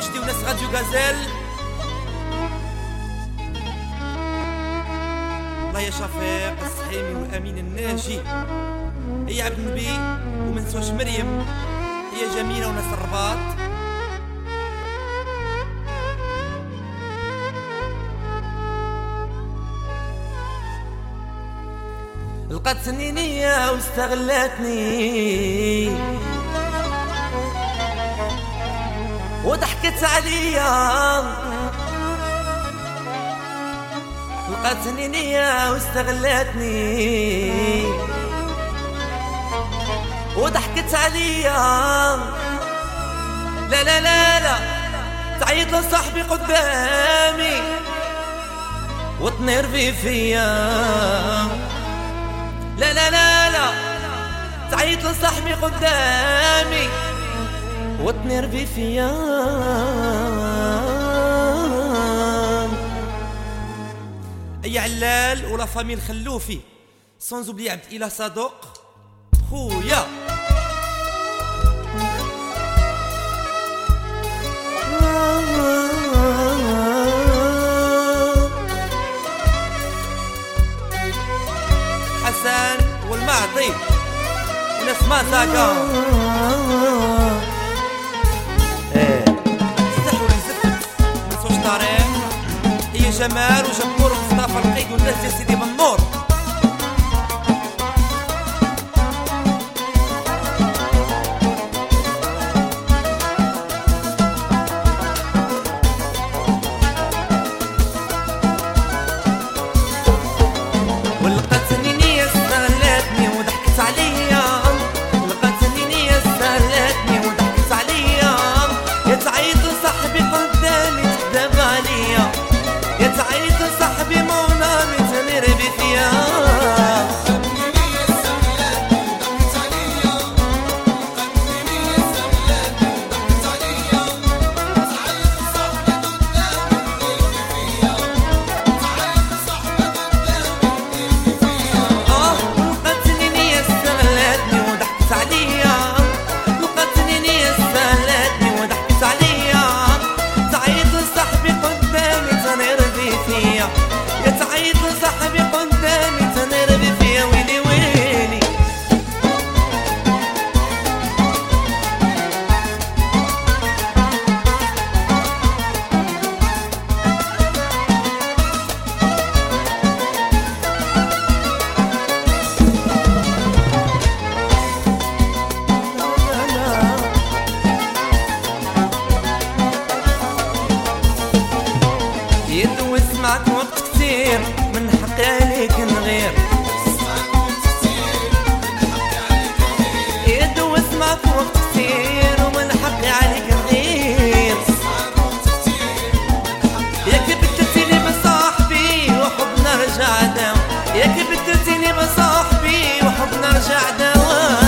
وجدي وناس راديو غازيل. الله يا شفيق الصحيمي والامين الناجي، هي عبد النبي ومنسوش مريم، هي جميله وناس الرباط. لقتني نية واستغلتني وضحكت عليا، لقتني نية واستغلتني وضحكت عليا. لا لا لا لا تعيط لصاحبي قدامي وتنرفي فيا. لا لا لا لا تعيط لصاحبي قدامي وتنرفي فيا. اي علال ولا فامي الخلوفي سون زوبلي عبد الاله صدوق خويا. حسن والمعطي وناس ما ساقا استحوا للزفت منسوش طريق. هي جمال وجبور ومصطفى القيد والناس يا سيدي بالنور. سمعت وقت كتير من حقي عليك نغير. يدو سمعت وقت كتير ومن حقي عليك نغير. ياك بدلتيني بصاحبي وحبنا رجع داو، ياك بدلتيني بصاحبي وحبنا رجع دوام.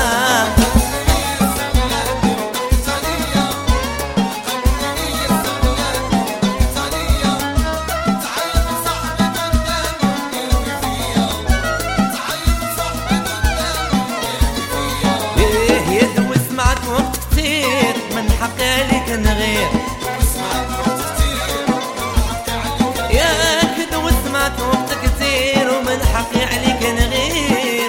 حقي عليك نغير. ياك دو سمعت وقت كتير ومن حقي عليك نغير.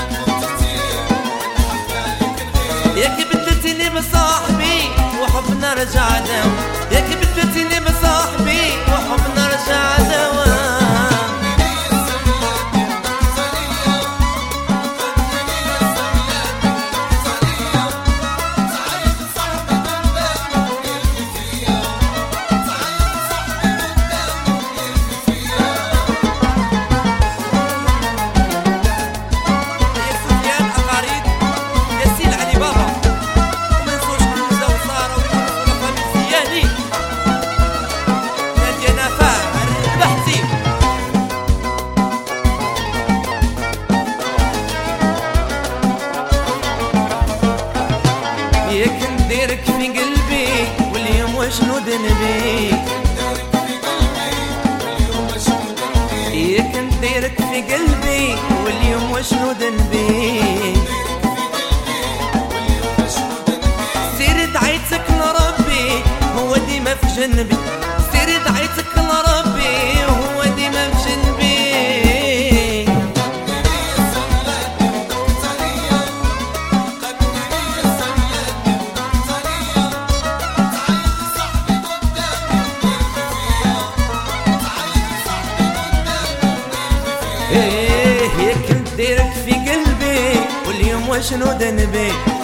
ياك بدلتيني بصاحبي وحبنا رجع داو، ياك بدلتيني بصاحبي وحبنا رجع دوام. ياك نديرك في قلبي واليوم وشنو ذنبي. ياك نديرك في قلبي واليوم وشنو ذنبي. سيرت عيتك لربي هو ديما جنبي، سيري دعيتك لربي وهو ديما بجنبي. ايه ياك نديرك في قلبي واليوم واشنو ذنبي،